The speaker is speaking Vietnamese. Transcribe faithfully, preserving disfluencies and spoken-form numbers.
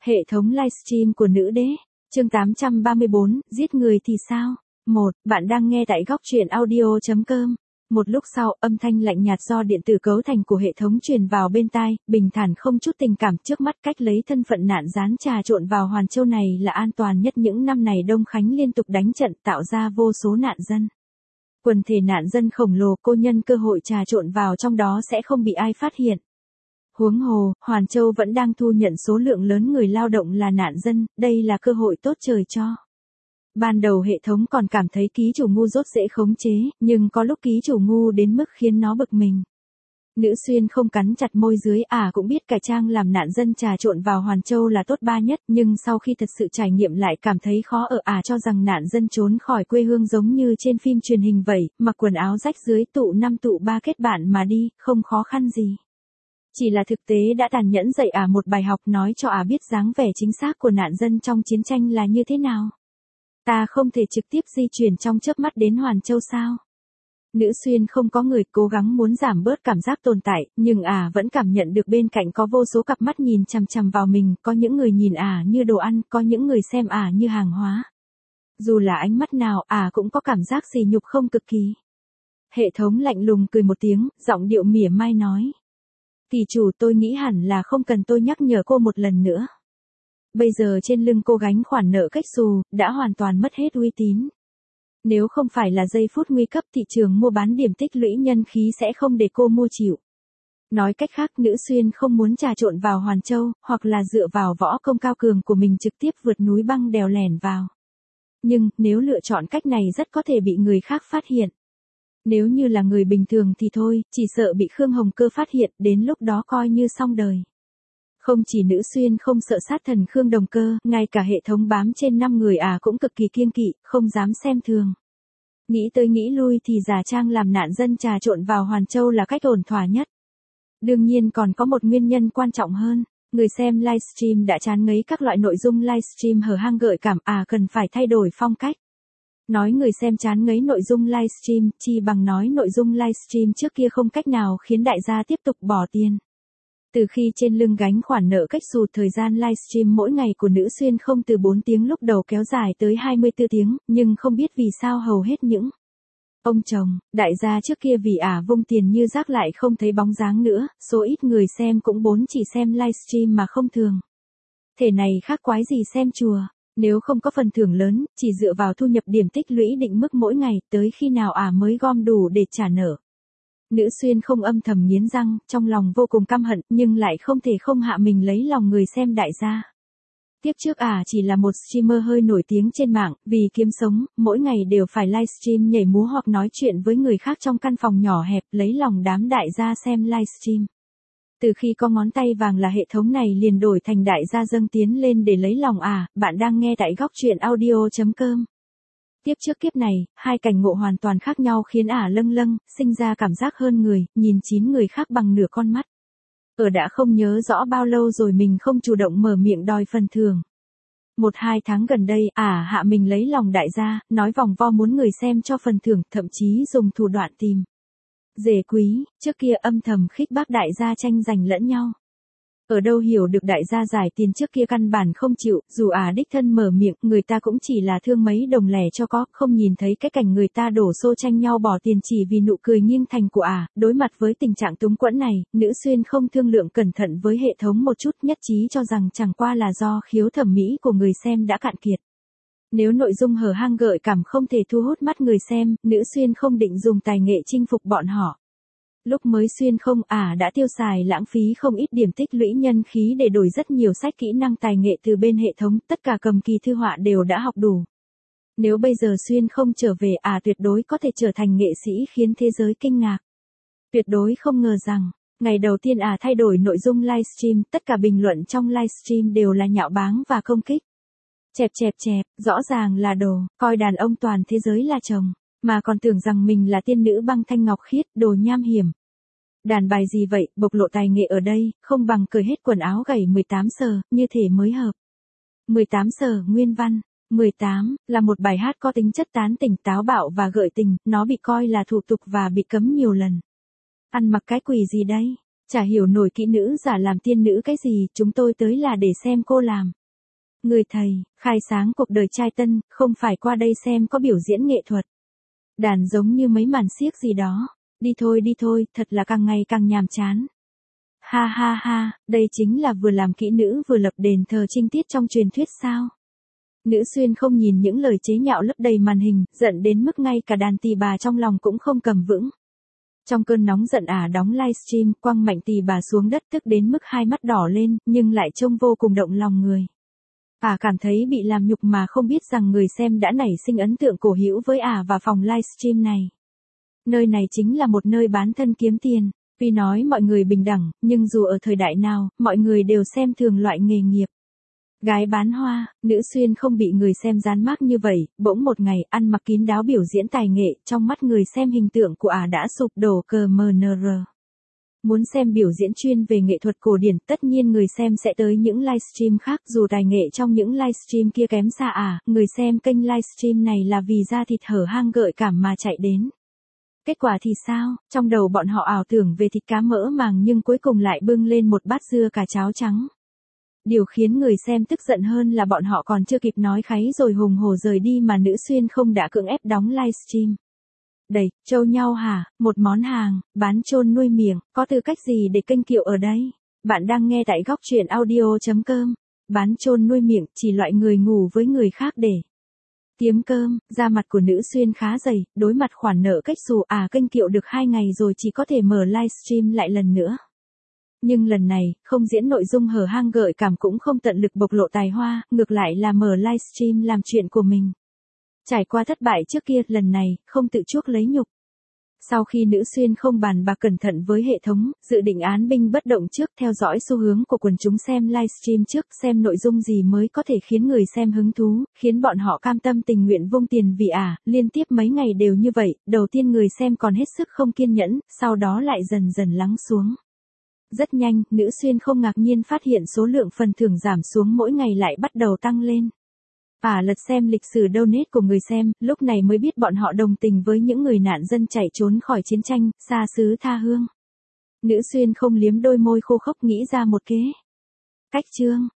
Hệ thống livestream của nữ đế, chương tám trăm ba mươi bốn, giết người thì sao? một. Bạn đang nghe tại góc truyện audio chấm com. Một lúc sau, âm thanh lạnh nhạt do điện tử cấu thành của hệ thống truyền vào bên tai, bình thản không chút tình cảm. Trước mắt cách lấy thân phận nạn gián trà trộn vào Hoàn Châu này là an toàn nhất. Những năm này Đông Khánh liên tục đánh trận tạo ra vô số nạn dân. Quần thể nạn dân khổng lồ, cô nhân cơ hội trà trộn vào trong đó sẽ không bị ai phát hiện. Huống hồ, Hoàn Châu vẫn đang thu nhận số lượng lớn người lao động là nạn dân, đây là cơ hội tốt trời cho. Ban đầu hệ thống còn cảm thấy ký chủ ngu dốt dễ khống chế, nhưng có lúc ký chủ ngu đến mức khiến nó bực mình. Nữ xuyên không cắn chặt môi dưới, à cũng biết cải trang làm nạn dân trà trộn vào Hoàn Châu là tốt ba nhất, nhưng sau khi thật sự trải nghiệm lại cảm thấy khó ở, à cho rằng nạn dân trốn khỏi quê hương giống như trên phim truyền hình vậy, mặc quần áo rách dưới tụ năm tụ ba kết bạn mà đi, không khó khăn gì. Chỉ là thực tế đã tàn nhẫn dạy ả à một bài học, nói cho ả à biết dáng vẻ chính xác của nạn dân trong chiến tranh là như thế nào. Ta không thể trực tiếp di chuyển trong chớp mắt đến Hoàn Châu sao? Nữ xuyên không có người, cố gắng muốn giảm bớt cảm giác tồn tại, nhưng ả à vẫn cảm nhận được bên cạnh có vô số cặp mắt nhìn chằm chằm vào mình, có những người nhìn ả à như đồ ăn, có những người xem ả à như hàng hóa. Dù là ánh mắt nào, ả à cũng có cảm giác sỉ nhục không cực kỳ. Hệ thống lạnh lùng cười một tiếng, giọng điệu mỉa mai nói. Tỷ chủ, tôi nghĩ hẳn là không cần tôi nhắc nhở cô một lần nữa. Bây giờ trên lưng cô gánh khoản nợ cách xù, đã hoàn toàn mất hết uy tín. Nếu không phải là giây phút nguy cấp, thị trường mua bán điểm tích lũy nhân khí sẽ không để cô mua chịu. Nói cách khác, nữ xuyên không muốn trà trộn vào Hoàn Châu, hoặc là dựa vào võ công cao cường của mình trực tiếp vượt núi băng đèo lẻn vào. Nhưng, nếu lựa chọn cách này rất có thể bị người khác phát hiện. Nếu như là người bình thường thì thôi, chỉ sợ bị Khương Hồng Cơ phát hiện, đến lúc đó coi như xong đời. Không chỉ nữ xuyên không sợ sát thần Khương Đồng Cơ, ngay cả hệ thống bám trên năm người à cũng cực kỳ kiêng kỵ, không dám xem thường. Nghĩ tới nghĩ lui thì giả trang làm nạn dân trà trộn vào Hoàn Châu là cách ổn thỏa nhất. Đương nhiên còn có một nguyên nhân quan trọng hơn, người xem livestream đã chán ngấy các loại nội dung livestream hở hang gợi cảm, à cần phải thay đổi phong cách. Nói người xem chán ngấy nội dung livestream, chi bằng nói nội dung livestream trước kia không cách nào khiến đại gia tiếp tục bỏ tiền. Từ khi trên lưng gánh khoản nợ cách xù, thời gian livestream mỗi ngày của nữ xuyên không từ bốn tiếng lúc đầu kéo dài tới hai mươi tư tiếng, nhưng không biết vì sao hầu hết những ông chồng, đại gia trước kia vì ả vung tiền như rác lại không thấy bóng dáng nữa, số ít người xem cũng bốn chỉ xem livestream mà không thường. Thể này khác quái gì xem chùa. Nếu không có phần thưởng lớn, chỉ dựa vào thu nhập điểm tích lũy định mức mỗi ngày, tới khi nào ả à mới gom đủ để trả nợ. Nữ xuyên không âm thầm nghiến răng, trong lòng vô cùng căm hận, nhưng lại không thể không hạ mình lấy lòng người xem đại gia. Tiếp trước ả à chỉ là một streamer hơi nổi tiếng trên mạng, vì kiếm sống, mỗi ngày đều phải livestream nhảy múa hoặc nói chuyện với người khác trong căn phòng nhỏ hẹp, lấy lòng đám đại gia xem livestream. Từ khi có ngón tay vàng là hệ thống này liền đổi thành đại gia dâng tiến lên để lấy lòng à, bạn đang nghe tại góc truyện audio chấm com. Tiếp trước kiếp này, hai cảnh ngộ hoàn toàn khác nhau khiến ả à lâng lâng, sinh ra cảm giác hơn người, nhìn chín người khác bằng nửa con mắt. Ở đã không nhớ rõ bao lâu rồi mình không chủ động mở miệng đòi phần thưởng. Một hai tháng gần đây, ả à hạ mình lấy lòng đại gia, nói vòng vo muốn người xem cho phần thưởng, thậm chí dùng thủ đoạn tìm rể quý, trước kia âm thầm khích bác đại gia tranh giành lẫn nhau. Ở đâu hiểu được đại gia giải tiền trước kia căn bản không chịu, dù ả à đích thân mở miệng, người ta cũng chỉ là thương mấy đồng lẻ cho có, không nhìn thấy cái cảnh người ta đổ xô tranh nhau bỏ tiền chỉ vì nụ cười nghiêng thành của ả. À. Đối mặt với tình trạng túng quẫn này, nữ xuyên không thương lượng cẩn thận với hệ thống một chút, nhất trí cho rằng chẳng qua là do khiếu thẩm mỹ của người xem đã cạn kiệt. Nếu nội dung hở hang gợi cảm không thể thu hút mắt người xem, nữ xuyên không định dùng tài nghệ chinh phục bọn họ. Lúc mới xuyên không ả à đã tiêu xài lãng phí không ít điểm tích lũy nhân khí để đổi rất nhiều sách kỹ năng tài nghệ từ bên hệ thống, tất cả cầm kỳ thư họa đều đã học đủ. Nếu bây giờ xuyên không trở về ả à tuyệt đối có thể trở thành nghệ sĩ khiến thế giới kinh ngạc. Tuyệt đối không ngờ rằng, ngày đầu tiên ả à thay đổi nội dung livestream, tất cả bình luận trong livestream đều là nhạo báng và công kích. Chẹp chẹp chẹp, rõ ràng là đồ, coi đàn ông toàn thế giới là chồng, mà còn tưởng rằng mình là tiên nữ băng thanh ngọc khiết, đồ nham hiểm. Đàn bài gì vậy, bộc lộ tài nghệ ở đây, không bằng cởi hết quần áo gảy mười tám giờ, như thể mới hợp. mười tám giờ, nguyên văn. mười tám, là một bài hát có tính chất tán tỉnh táo bạo và gợi tình, nó bị coi là thủ tục và bị cấm nhiều lần. Ăn mặc cái quỷ gì đây? Chả hiểu nổi kỹ nữ giả làm tiên nữ cái gì, chúng tôi tới là để xem cô làm. Người thầy, khai sáng cuộc đời trai tân, không phải qua đây xem có biểu diễn nghệ thuật. Đàn giống như mấy màn xiếc gì đó. Đi thôi đi thôi, thật là càng ngày càng nhàm chán. Ha ha ha, đây chính là vừa làm kỹ nữ vừa lập đền thờ trinh tiết trong truyền thuyết sao? Nữ xuyên không nhìn những lời chế nhạo lấp đầy màn hình, giận đến mức ngay cả đàn tỳ bà trong lòng cũng không cầm vững. Trong cơn nóng giận ả đóng livestream, quăng mạnh tỳ bà xuống đất tức đến mức hai mắt đỏ lên, nhưng lại trông vô cùng động lòng người. Ả cảm thấy bị làm nhục mà không biết rằng người xem đã nảy sinh ấn tượng cổ hữu với ả và phòng livestream này. Nơi này chính là một nơi bán thân kiếm tiền. Tuy nói mọi người bình đẳng, nhưng dù ở thời đại nào, mọi người đều xem thường loại nghề nghiệp. Gái bán hoa, nữ xuyên không bị người xem dán mác như vậy, bỗng một ngày ăn mặc kín đáo biểu diễn tài nghệ, trong mắt người xem hình tượng của ả đã sụp đổ cờ mờ nờ rờ. Muốn xem biểu diễn chuyên về nghệ thuật cổ điển, tất nhiên người xem sẽ tới những livestream khác, dù tài nghệ trong những livestream kia kém xa ả, người xem kênh livestream này là vì da thịt hở hang gợi cảm mà chạy đến. Kết quả thì sao, trong đầu bọn họ ảo tưởng về thịt cá mỡ màng nhưng cuối cùng lại bưng lên một bát dưa cà cháo trắng. Điều khiến người xem tức giận hơn là bọn họ còn chưa kịp nói kháy rồi hùng hổ rời đi mà nữ xuyên không đã cưỡng ép đóng livestream. Đầy, trâu nhau hả, một món hàng, bán chôn nuôi miệng, có tư cách gì để kênh kiệu ở đây? Bạn đang nghe tại góc truyện audio chấm com. Bán chôn nuôi miệng, chỉ loại người ngủ với người khác để tiếm cơm. Da mặt của nữ xuyên khá dày, đối mặt khoản nợ cách xù à kênh kiệu được hai ngày rồi chỉ có thể mở livestream lại lần nữa. Nhưng lần này, không diễn nội dung hở hang gợi cảm cũng không tận lực bộc lộ tài hoa, ngược lại là mở livestream làm chuyện của mình. Trải qua thất bại trước kia, lần này, không tự chuốc lấy nhục. Sau khi nữ xuyên không bàn bạc cẩn thận với hệ thống, dự định án binh bất động trước, theo dõi xu hướng của quần chúng xem livestream trước, xem nội dung gì mới có thể khiến người xem hứng thú, khiến bọn họ cam tâm tình nguyện vung tiền vì ả, liên tiếp mấy ngày đều như vậy, đầu tiên người xem còn hết sức không kiên nhẫn, sau đó lại dần dần lắng xuống. Rất nhanh, nữ xuyên không ngạc nhiên phát hiện số lượng phần thưởng giảm xuống mỗi ngày lại bắt đầu tăng lên. Ả lật xem lịch sử donate của người xem, lúc này mới biết bọn họ đồng tình với những người nạn dân chạy trốn khỏi chiến tranh, xa xứ tha hương. Nữ xuyên không liếm đôi môi khô khốc nghĩ ra một kế. Cách chương,